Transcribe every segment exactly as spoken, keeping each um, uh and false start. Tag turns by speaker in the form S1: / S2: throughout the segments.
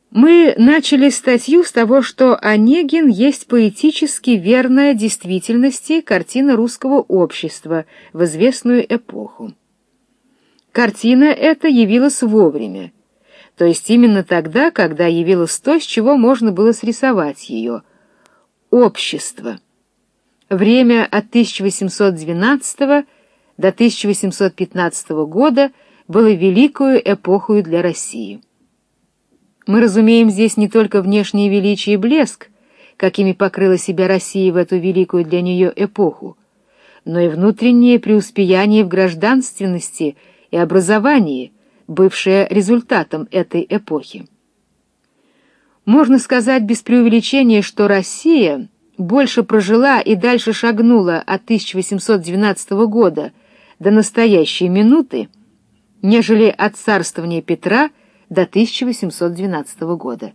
S1: Мы начали статью с того, что Онегин есть поэтически верная действительности картина русского общества в известную эпоху. Картина эта явилась вовремя, то есть именно тогда, когда явилось то, с чего можно было срисовать ее — общество. Время от тысяча восемьсот двенадцатого до тысяча восемьсот пятнадцатого года было великою эпохою для России. Мы разумеем здесь не только внешнее величие и блеск, какими покрыла себя Россия в эту великую для нее эпоху, но и внутреннее преуспеяние в гражданственности и образовании, бывшее результатом этой эпохи. Можно сказать без преувеличения, что Россия больше прожила и дальше шагнула от тысяча восемьсот двенадцатого года до настоящей минуты, нежели от царствования Петра до тысяча восемьсот двенадцатого года.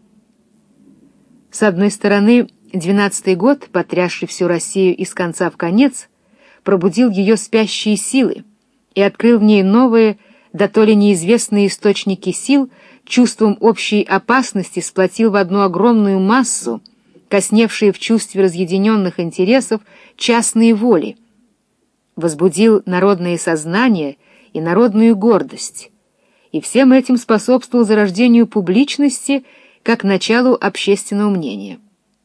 S1: С одной стороны, двенадцатый год, потрясший всю Россию из конца в конец, пробудил ее спящие силы и открыл в ней новые, да то ли неизвестные источники сил, чувством общей опасности сплотил в одну огромную массу, косневшие в чувстве разъединенных интересов частные воли, возбудил народное сознание и народную гордость, и всем этим способствовал зарождению публичности как началу общественного мнения.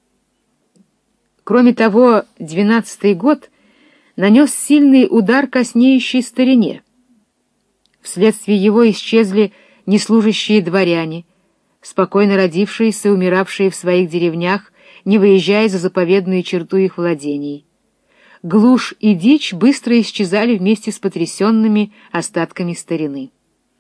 S1: Кроме того, двенадцатый год нанес сильный удар коснеющей старине. Вследствие его исчезли неслужащие дворяне, спокойно родившиеся и умиравшие в своих деревнях, не выезжая за заповедную черту их владений. Глушь и дичь быстро исчезали вместе с потрясенными остатками старины.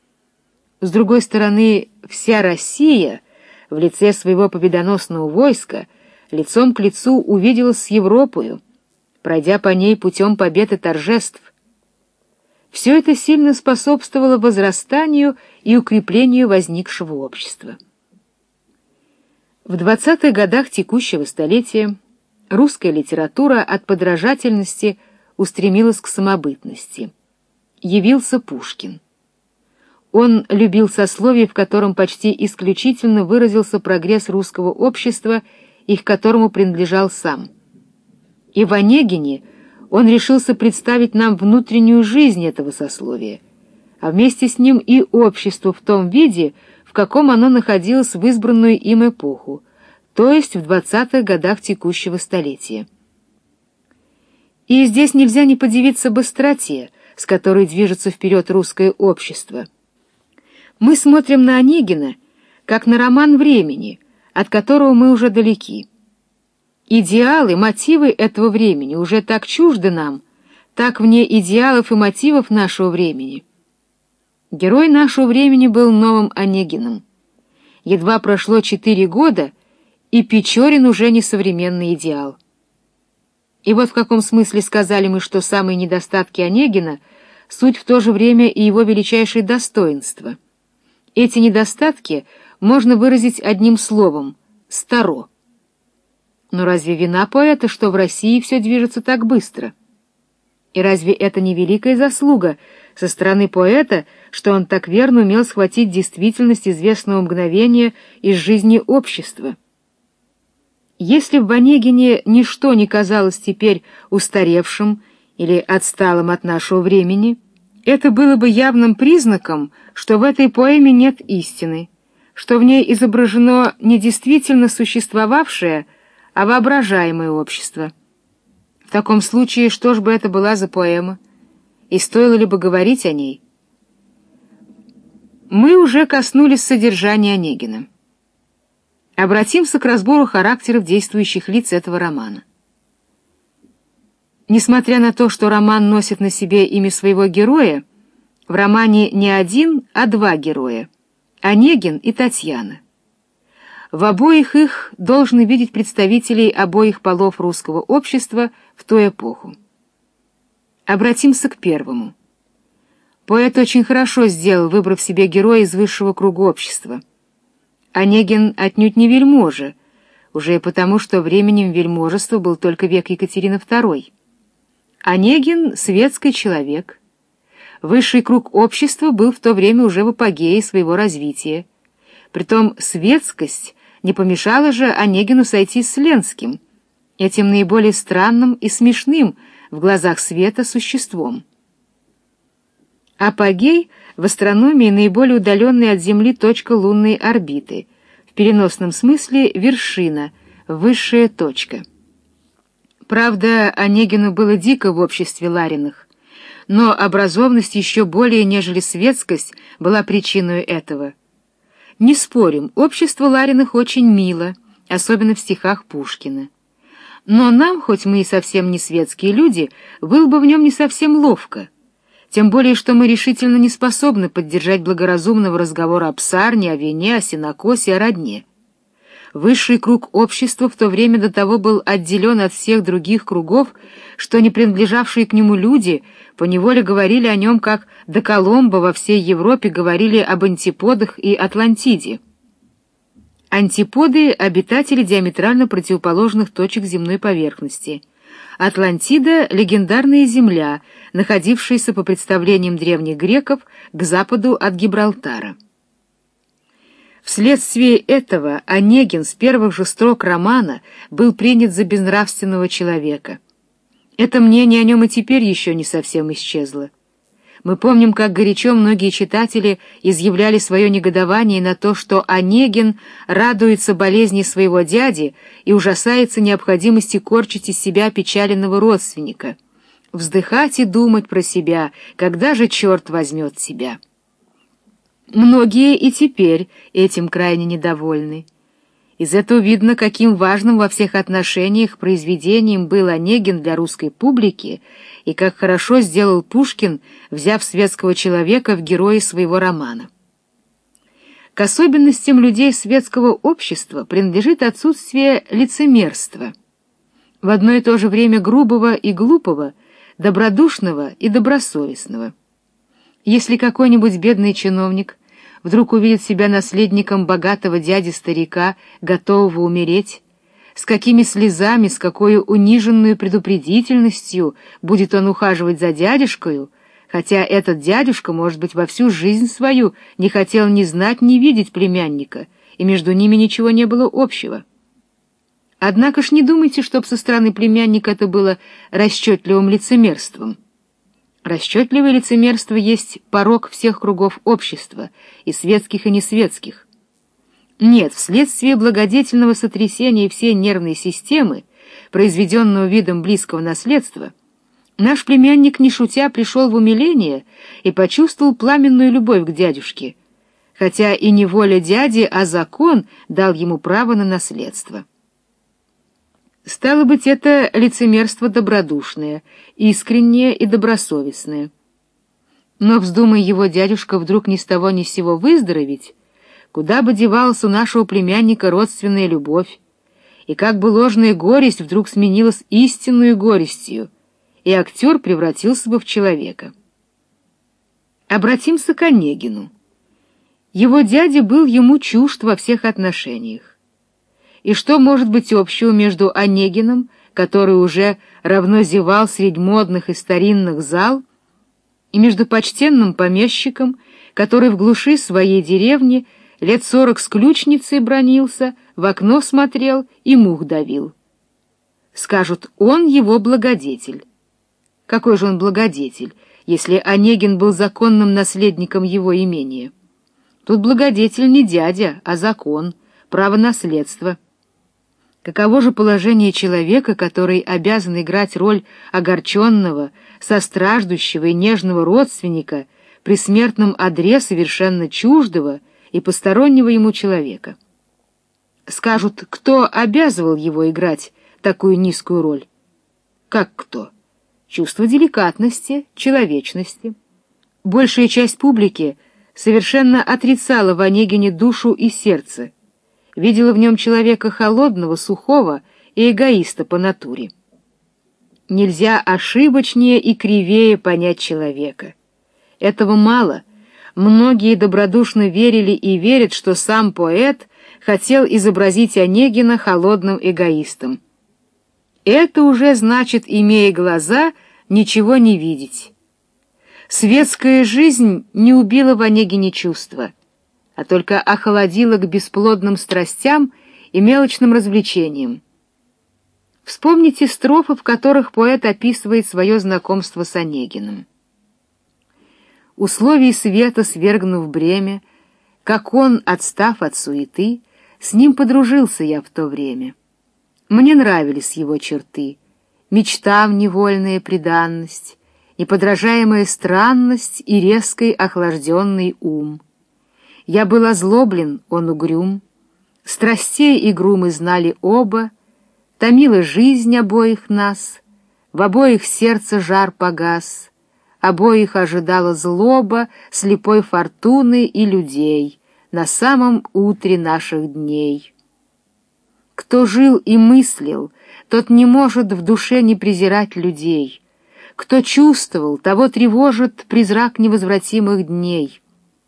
S1: С другой стороны, вся Россия в лице своего победоносного войска лицом к лицу увиделась с Европою, пройдя по ней путем побед и торжеств. Все это сильно способствовало возрастанию и укреплению возникшего общества. В двадцатых годах текущего столетия русская литература от подражательности устремилась к самобытности. Явился Пушкин. Он любил сословие, в котором почти исключительно выразился прогресс русского общества и к которому принадлежал сам. И в Онегине он решился представить нам внутреннюю жизнь этого сословия, а вместе с ним и общество в том виде, в каком оно находилось в избранную им эпоху, то есть в двадцатых годах текущего столетия. И здесь нельзя не подивиться быстроте, с которой движется вперед русское общество. Мы смотрим на Онегина, как на роман времени, от которого мы уже далеки. Идеалы, мотивы этого времени уже так чужды нам, так вне идеалов и мотивов нашего времени. Герой нашего времени был новым Онегиным. Едва прошло четыре года, и Печорин уже не современный идеал. И вот в каком смысле сказали мы, что самые недостатки Онегина — суть в то же время и его величайшее достоинство. Эти недостатки можно выразить одним словом — старо. Но разве вина поэта, что в России все движется так быстро? И разве это не великая заслуга со стороны поэта, что он так верно умел схватить действительность известного мгновения из жизни общества? Если в Онегине ничто не казалось теперь устаревшим или отсталым от нашего времени, это было бы явным признаком, что в этой поэме нет истины, что в ней изображено не действительно существовавшее, а воображаемое общество. В таком случае, что ж бы это была за поэма, и стоило ли бы говорить о ней? Мы уже коснулись содержания Онегина. Обратимся к разбору характеров действующих лиц этого романа. Несмотря на то, что роман носит на себе имя своего героя, в романе не один, а два героя — Онегин и Татьяна. В обоих их должны видеть представителей обоих полов русского общества в ту эпоху. Обратимся к первому. Поэт очень хорошо сделал, выбрав себе героя из высшего круга общества. Онегин отнюдь не вельможа, уже и потому, что временем вельможества был только век Екатерины второй. Онегин — светский человек. Высший круг общества был в то время уже в апогее своего развития. Притом светскость не помешала же Онегину сойти с Ленским, этим наиболее странным и смешным в глазах света существом. Апогей в астрономии наиболее удаленная от Земли точка лунной орбиты, в переносном смысле вершина, высшая точка. Правда, Онегину было дико в обществе Лариных, но образованность еще более, нежели светскость, была причиной этого. Не спорим, общество Лариных очень мило, особенно в стихах Пушкина. Но нам, хоть мы и совсем не светские люди, было бы в нем не совсем ловко, тем более, что мы решительно не способны поддержать благоразумного разговора о псарне, о вине, о сенокосе, о родне. Высший круг общества в то время до того был отделен от всех других кругов, что не принадлежавшие к нему люди поневоле говорили о нем, как до Колумба во всей Европе говорили об антиподах и Атлантиде. Антиподы — обитатели диаметрально противоположных точек земной поверхности. Атлантида — легендарная земля, находившаяся, по представлениям древних греков, к западу от Гибралтара. Вследствие этого Онегин с первых же строк романа был принят за безнравственного человека. Это мнение о нем и теперь еще не совсем исчезло. Мы помним, как горячо многие читатели изъявляли свое негодование на то, что Онегин радуется болезни своего дяди и ужасается необходимости корчить из себя опечаленного родственника, вздыхать и думать про себя, когда же черт возьмет себя. Многие и теперь этим крайне недовольны. Из этого видно, каким важным во всех отношениях произведением был Онегин для русской публики и как хорошо сделал Пушкин, взяв светского человека в герои своего романа. К особенностям людей светского общества принадлежит отсутствие лицемерства, в одно и то же время грубого и глупого, добродушного и добросовестного. Если какой-нибудь бедный чиновник вдруг увидит себя наследником богатого дяди-старика, готового умереть, с какими слезами, с какой униженной предупредительностью будет он ухаживать за дядюшкою, хотя этот дядюшка, может быть, во всю жизнь свою не хотел ни знать, ни видеть племянника, и между ними ничего не было общего. Однако ж не думайте, чтоб со стороны племянника это было расчетливым лицемерством. Расчетливое лицемерство есть порок всех кругов общества, и светских, и несветских. Нет, вследствие благодетельного сотрясения всей нервной системы, произведенного видом близкого наследства, наш племянник, не шутя, пришел в умиление и почувствовал пламенную любовь к дядюшке, хотя и не воля дяди, а закон дал ему право на наследство. Стало быть, это лицемерство добродушное, искреннее и добросовестное. Но вздумай его дядюшка вдруг ни с того ни с сего выздороветь, куда бы девалась у нашего племянника родственная любовь, и как бы ложная горесть вдруг сменилась истинную горестью, и актер превратился бы в человека. Обратимся к Онегину. Его дядя был ему чужд во всех отношениях. И что может быть общего между Онегиным, который уже равно зевал средь модных и старинных зал, и между почтенным помещиком, который в глуши своей деревни лет сорок с ключницей бранился, в окно смотрел и мух давил? Скажут, он его благодетель. Какой же он благодетель, если Онегин был законным наследником его имения? Тут благодетель не дядя, а закон, право наследства. Каково же положение человека, который обязан играть роль огорченного, состраждущего и нежного родственника при смертном одре совершенно чуждого и постороннего ему человека? Скажут, кто обязывал его играть такую низкую роль? Как кто? Чувство деликатности, человечности. Большая часть публики совершенно отрицала в Онегине душу и сердце, видела в нем человека холодного, сухого и эгоиста по натуре. Нельзя ошибочнее и кривее понять человека. Этого мало. Многие добродушно верили и верят, что сам поэт хотел изобразить Онегина холодным эгоистом. Это уже значит, имея глаза, ничего не видеть. Светская жизнь не убила в Онегине чувства. а только охладила к бесплодным страстям и мелочным развлечениям. Вспомните строфы, в которых поэт описывает свое знакомство с Онегиным. Условий света свергнув бремя, как он, отстав от суеты, с ним подружился я в то время. Мне нравились его черты, мечтам невольная преданность, неподражаемая странность и резкий охлажденный ум. Я был озлоблен, он угрюм, страстей игру мы знали оба, томила жизнь обоих нас, в обоих сердце жар погас, обоих ожидала злоба слепой фортуны и людей на самом утре наших дней. Кто жил и мыслил, тот не может в душе не презирать людей. Кто чувствовал, того тревожит призрак невозвратимых дней.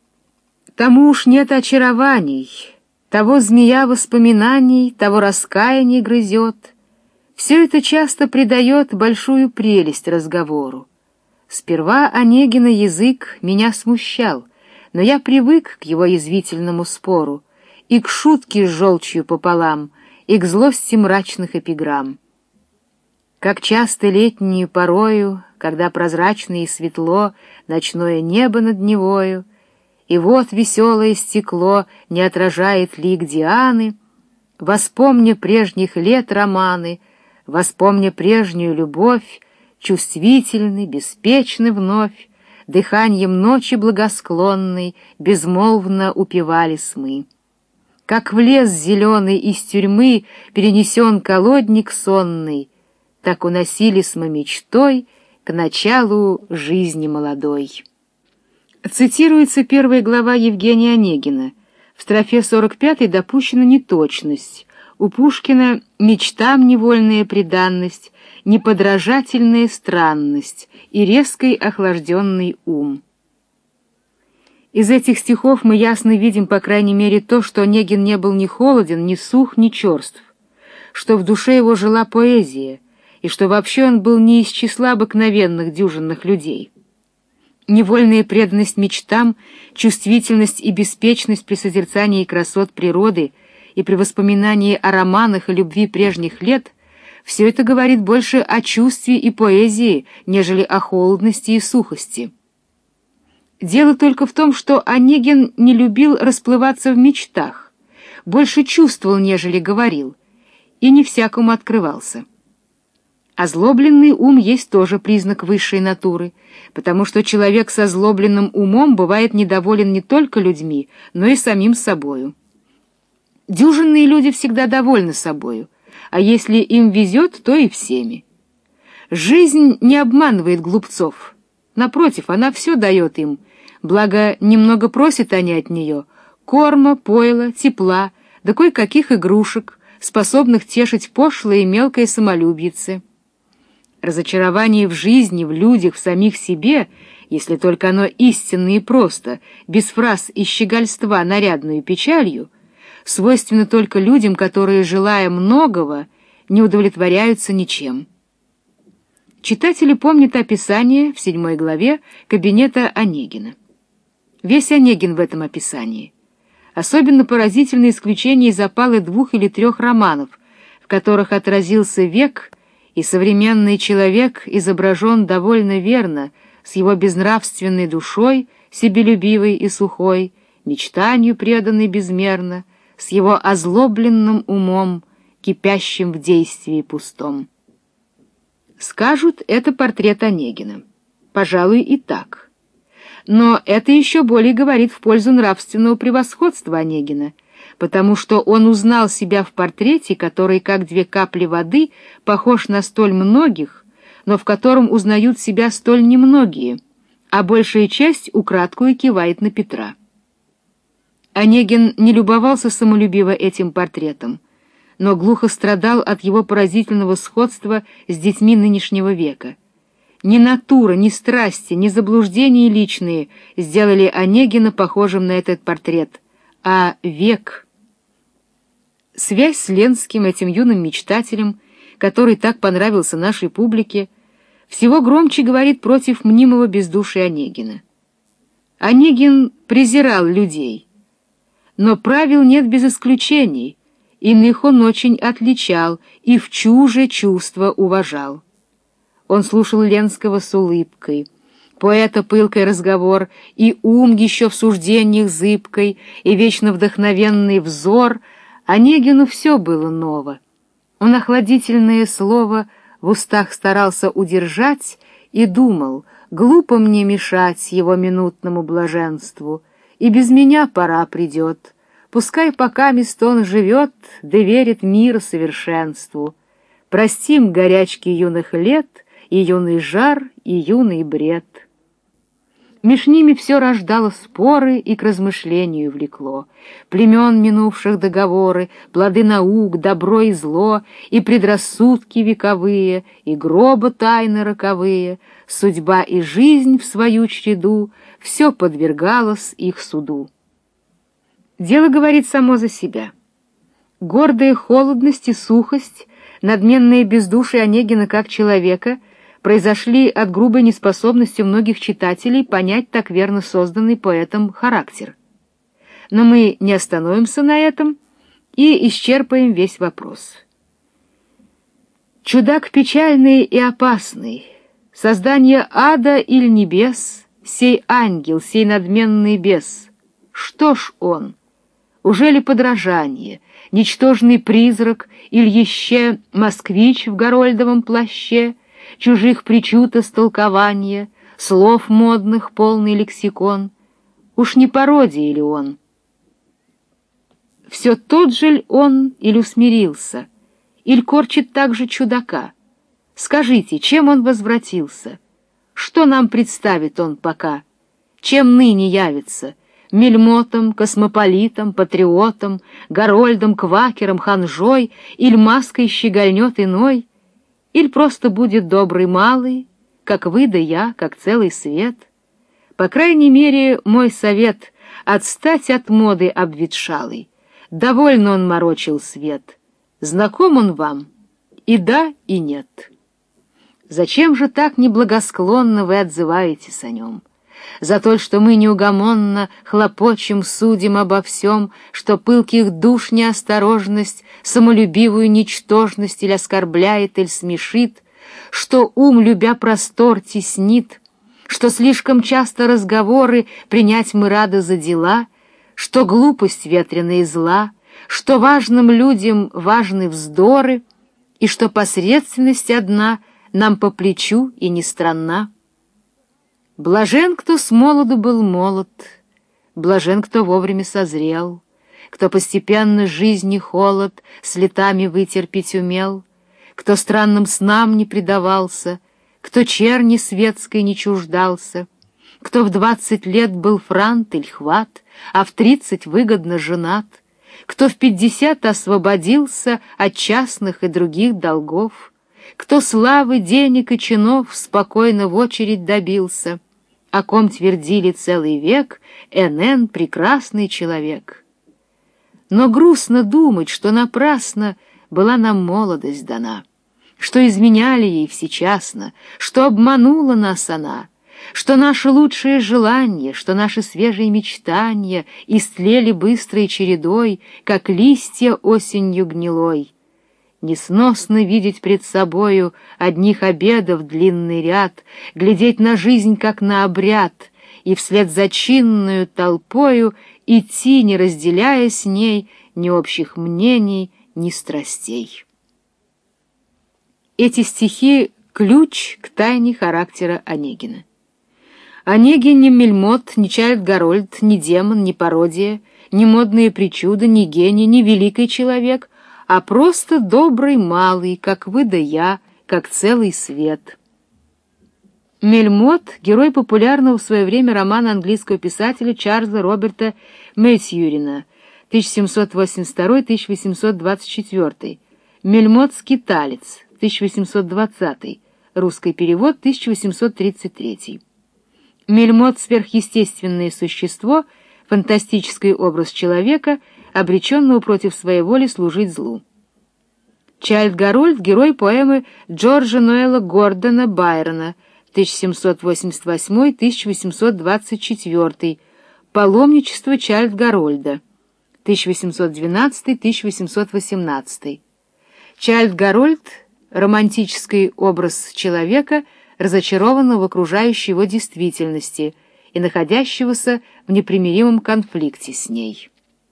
S1: Тому уж нет очарований, того змея воспоминаний, того раскаяние грызет. Все это часто придает большую прелесть разговору. Сперва Онегина язык меня смущал, но я привык к его язвительному спору и к шутке с желчью пополам, и к злости мрачных эпиграмм. Как часто летнюю порою, когда прозрачно и светло ночное небо над Невою, и вот веселое стекло не отражает лик Дианы, воспомня прежних лет романы, воспомня прежнюю любовь, чувствительный, беспечный вновь, дыханием ночи благосклонной безмолвно упивались мы. Как в лес зеленый из тюрьмы перенесен колодник сонный, так уносились мы мечтой к началу жизни молодой. Цитируется первая глава Евгения Онегина. В строфе сорок пятой допущена неточность. У Пушкина мечтам невольная преданность, неподражательная странность и резкий охлажденный ум. Из этих стихов мы ясно видим, по крайней мере, то, что Онегин не был ни холоден, ни сух, ни черств, что в душе его жила поэзия, и что вообще он был не из числа обыкновенных дюжинных людей. Невольная преданность мечтам, чувствительность и беспечность при созерцании красот природы и при воспоминании о романах и любви прежних лет — все это говорит больше о чувстве и поэзии, нежели о холодности и сухости. Дело только в том, что Онегин не любил расплываться в мечтах, больше чувствовал, нежели говорил, и не всякому открывался. Озлобленный ум есть тоже признак высшей натуры, потому что человек с озлобленным умом бывает недоволен не только людьми, но и самим собою. Дюжинные люди всегда довольны собою, а если им везет, то и всеми. Жизнь не обманывает глупцов, напротив, она все дает им, благо немного просят они от нее корма, пойла, тепла, да кое-каких игрушек, способных тешить пошлое и мелкое самолюбице. Разочарование в жизни, в людях, в самих себе, если только оно истинно и просто, без фраз и щегольства нарядную печалью, свойственно только людям, которые, желая многого, не удовлетворяются ничем. Читатели помнят описание в седьмой главе кабинета Онегина. Весь Онегин в этом описании. Особенно поразительно исключение из опалы двух или трех романов, в которых отразился век, и современный человек изображен довольно верно, с его безнравственной душой, себелюбивой и сухой, мечтанию преданной безмерно, с его озлобленным умом, кипящим в действии пустом. Скажут, это портрет Онегина. Пожалуй, и так. Но это еще более говорит в пользу нравственного превосходства Онегина, потому что он узнал себя в портрете, который, как две капли воды, похож на столь многих, но в котором узнают себя столь немногие, а большая часть украдкую кивает на Петра. Онегин не любовался самолюбиво этим портретом, но глухо страдал от его поразительного сходства с детьми нынешнего века. Ни натура, ни страсти, ни заблуждения личные сделали Онегина похожим на этот портрет, а век. Связь с Ленским, этим юным мечтателем, который так понравился нашей публике, всего громче говорит против мнимого бездушия Онегина. Онегин презирал людей, Но правил нет без исключений, иных он очень отличал и в чуже чувства уважал. Он слушал Ленского с улыбкой, поэта пылкой разговор, и ум еще в суждениях зыбкой, и вечно вдохновенный взор. Онегину все было ново. Он охладительное слово в устах старался удержать и думал, глупо мне мешать его минутному блаженству, и без меня пора придет. Пускай покамест он живет, да верит миру совершенству. Простим горячки юных лет, и юный жар, и юный бред. Меж ними все рождало споры и к размышлению влекло. Племен минувших договоры, плоды наук, добро и зло, и предрассудки вековые, и гроба тайны роковые, судьба и жизнь в свою череду, все подвергалось их суду. Дело говорит само за себя. Гордая холодность и сухость, надменное бездушие Онегина как человека — произошли от грубой неспособности многих читателей понять так верно созданный поэтом характер. Но мы не остановимся на этом и исчерпаем весь вопрос. Чудак печальный и опасный, создание ада или небес, сей ангел, сей надменный бес. Что ж он? Ужели подражание, ничтожный призрак, или еще москвич в горольдовом плаще, чужих причуд истолкования, слов модных полный лексикон? Уж не пародия ли он? Все тот же ль он или усмирился, или корчит также чудака? Скажите, чем он возвратился? Что нам представит он пока? Чем ныне явится? Мельмотом, космополитом, патриотом, горольдом, квакером, ханжой, или маской щегольнет иной? Или просто будет добрый малый, как вы да я, как целый свет? По крайней мере, мой совет — отстать от моды обветшалой. Довольно он морочил свет. Знаком он вам? И да, и нет. Зачем же так неблагосклонно вы отзываетесь о нем? За то, что мы неугомонно хлопочем, судим обо всем, что пылких душ неосторожность, самолюбивую ничтожность или оскорбляет, или смешит, что ум, любя простор, теснит, что слишком часто разговоры принять мы рады за дела, что глупость ветреная и зла, что важным людям важны вздоры, и что посредственность одна нам по плечу и не странна. Блажен, кто с молоду был молод, блажен, кто вовремя созрел, кто постепенно жизни холод с летами вытерпеть умел, кто странным снам не предавался, кто черни светской не чуждался, кто в двадцать лет был франт или хват, а в тридцать выгодно женат, кто в пятьдесят освободился от частных и других долгов, кто славы, денег и чинов спокойно в очередь добился, о ком твердили целый век эн эн прекрасный человек. Но грустно думать, что напрасно была нам молодость дана, что изменяли ей всечасно, что обманула нас она, что наши лучшие желания, что наши свежие мечтания истлели быстрой чередой, как листья осенью гнилой. Несносно видеть пред собою одних обедов длинный ряд, глядеть на жизнь, как на обряд, и вслед за чинною толпою идти, не разделяя с ней ни общих мнений, ни страстей. Эти стихи — ключ к тайне характера Онегина. Онегин не Мельмот, не Чайльд-Гарольд, не демон, не пародия, не модные причуды, не гений, не великий человек, а просто добрый малый, как вы да я, как целый свет. Мельмот — герой популярного в свое время романа английского писателя Чарльза Роберта Мэсьюрина тысяча семьсот восемьдесят второй — тысяча восемьсот двадцать четвёртый, Мельмот-скиталец тысяча восемьсот двадцатый, русский перевод тысяча восемьсот тридцать третий. Мельмот — сверхъестественное существо, фантастический образ человека, обреченного против своей воли служить злу. Чайльд-Гарольд — герой поэмы Джорджа Ноэла Гордона Байрона тысяча семьсот восемьдесят восьмой — тысяча восемьсот двадцать четвёртый, паломничество Чайльд-Гарольда, тысяча восемьсот двенадцатый — тысяча восемьсот восемнадцатый. Чайльд Гарольд — романтический образ человека, разочарованного в окружающей его действительности и находящегося в непримиримом конфликте с ней.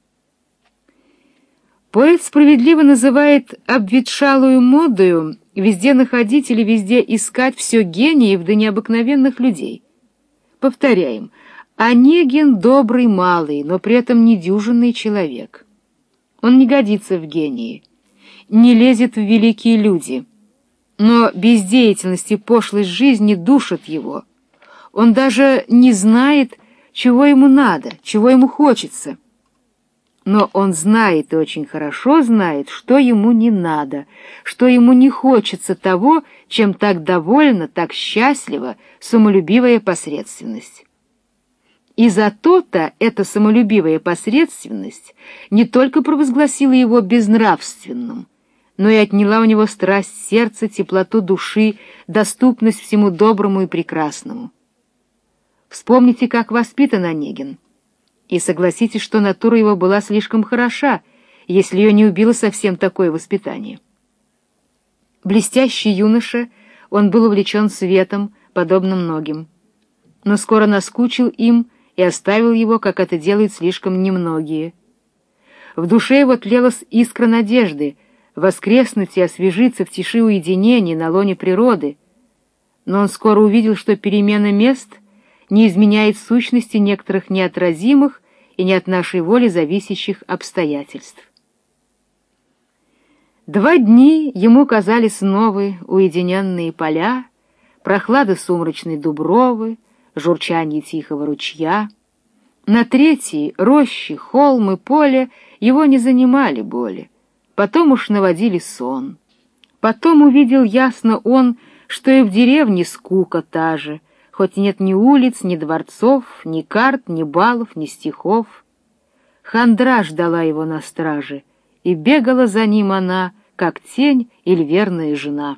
S1: Поэт справедливо называет обветшалую модою везде находить или везде искать все гениев да необыкновенных людей. Повторяем, Онегин добрый малый, но при этом недюжинный человек. Он не годится в гении, не лезет в великие люди, но бездеятельность и пошлость жизни душат его. Он даже не знает, чего ему надо, чего ему хочется. Но он знает и очень хорошо знает, что ему не надо, что ему не хочется того, чем так довольна, так счастлива самолюбивая посредственность. И за то-то эта самолюбивая посредственность не только провозгласила его безнравственным, но и отняла у него страсть сердца, теплоту души, доступность всему доброму и прекрасному. Вспомните, как воспитан Онегин, и согласитесь, что натура его была слишком хороша, если ее не убило совсем такое воспитание. Блестящий юноша, он был увлечен светом, подобно многим, но скоро наскучил им и оставил его, как это делают слишком немногие. В душе его тлелась искра надежды воскреснуть и освежиться в тиши уединения на лоне природы, но он скоро увидел, что перемена мест не изменяет сущности некоторых неотразимых и не от нашей воли зависящих обстоятельств. Два дни ему казались новые уединенные поля, прохлада сумрачной дубровы, журчание тихого ручья. На третий — рощи, холмы, поле его не занимали боли, потом уж наводили сон. Потом увидел ясно он, что и в деревне скука та же, хоть нет ни улиц, ни дворцов, ни карт, ни балов, ни стихов. Хандра ждала его на страже, и бегала за ним она, как тень или верная жена.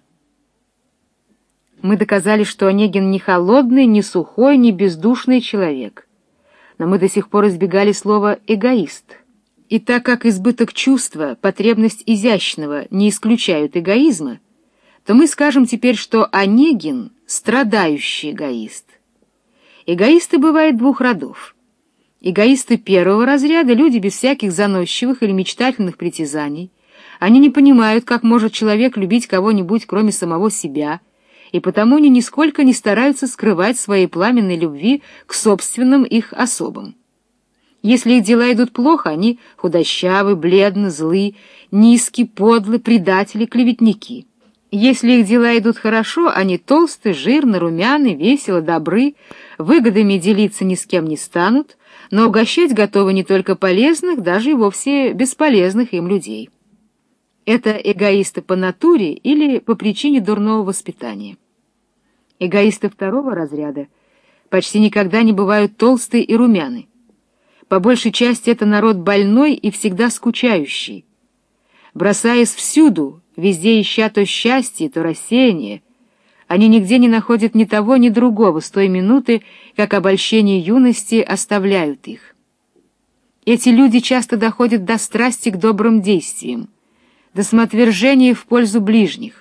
S1: Мы доказали, что Онегин не холодный, не сухой, не бездушный человек. Но мы до сих пор избегали слова «эгоист». И так как избыток чувства, потребность изящного не исключают эгоизма, то мы скажем теперь, что Онегин — страдающий эгоист. Эгоисты бывают двух родов. Эгоисты первого разряда — люди без всяких заносчивых или мечтательных притязаний. Они не понимают, как может человек любить кого-нибудь, кроме самого себя, и потому они нисколько не стараются скрывать своей пламенной любви к собственным их особам. Если их дела идут плохо, они худощавы, бледны, злы, низки, подлы, предатели, клеветники. Если их дела идут хорошо, они толсты, жирны, румяны, весело, добры, выгодами делиться ни с кем не станут, но угощать готовы не только полезных, даже и вовсе бесполезных им людей. Это эгоисты по натуре или по причине дурного воспитания. Эгоисты второго разряда почти никогда не бывают толстые и румяны. По большей части это народ больной и всегда скучающий. Бросаясь всюду, везде ища то счастье, то рассеяние, они нигде не находят ни того, ни другого с той минуты, как обольщение юности оставляют их. Эти люди часто доходят до страсти к добрым действиям, до самоотвержения в пользу ближних.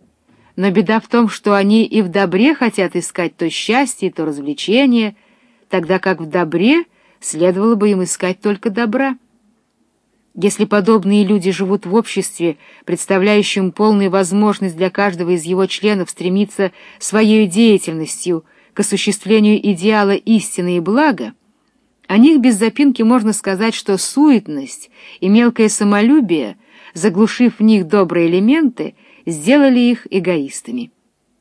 S1: Но беда в том, что они и в добре хотят искать то счастье, то развлечение, тогда как в добре следовало бы им искать только добра. Если подобные люди живут в обществе, представляющем полную возможность для каждого из его членов стремиться своей деятельностью к осуществлению идеала истины и блага, о них без запинки можно сказать, что суетность и мелкое самолюбие, заглушив в них добрые элементы, сделали их эгоистами.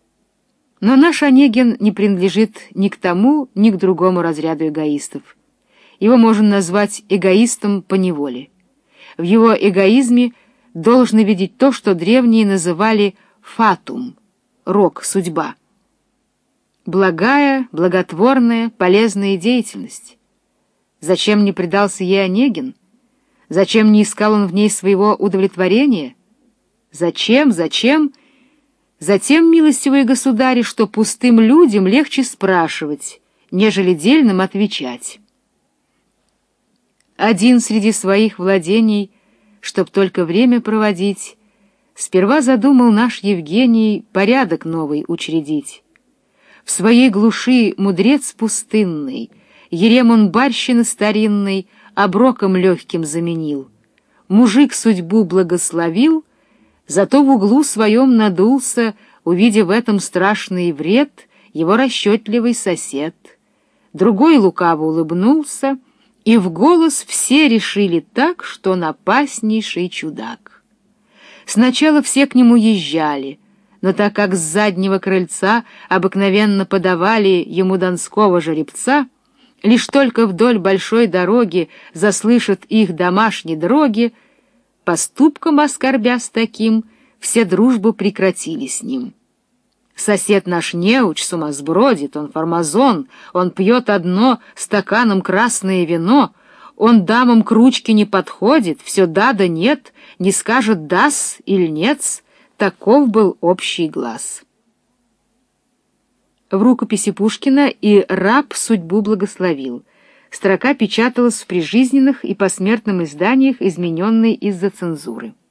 S1: Но наш Онегин не принадлежит ни к тому, ни к другому разряду эгоистов. Его можно назвать эгоистом поневоле. В его эгоизме должны видеть то, что древние называли «фатум» — рок, судьба. Благая, благотворная, полезная деятельность. Зачем не предался ей Онегин? Зачем не искал он в ней своего удовлетворения? Зачем, зачем? Затем, милостивые государи, что пустым людям легче спрашивать, нежели дельным отвечать. один среди своих владений, чтоб только время проводить, сперва задумал наш Евгений порядок новый учредить. В своей глуши мудрец пустынный, ерем он барщины старинной оброком легким заменил. Мужик судьбу благословил, зато в углу своем надулся, увидев в этом страшный вред, его расчетливый сосед. Другой лукаво улыбнулся, и в голос все решили так, что напаснейший чудак. Сначала все к нему езжали, но так как с заднего крыльца обыкновенно подавали ему донского жеребца, лишь только вдоль большой дороги заслышат их домашние дроги, поступком оскорбясь таким, все дружбу прекратили с ним. Сосед наш неуч сумасбродит, он фармазон, он пьет одно стаканом красное вино, он дамам к ручке не подходит, все да да нет, не скажет дас или нет, таков был общий глас. В рукописи Пушкина и раб судьбу благословил. Строка печаталась в прижизненных и посмертных изданиях, измененной из-за цензуры.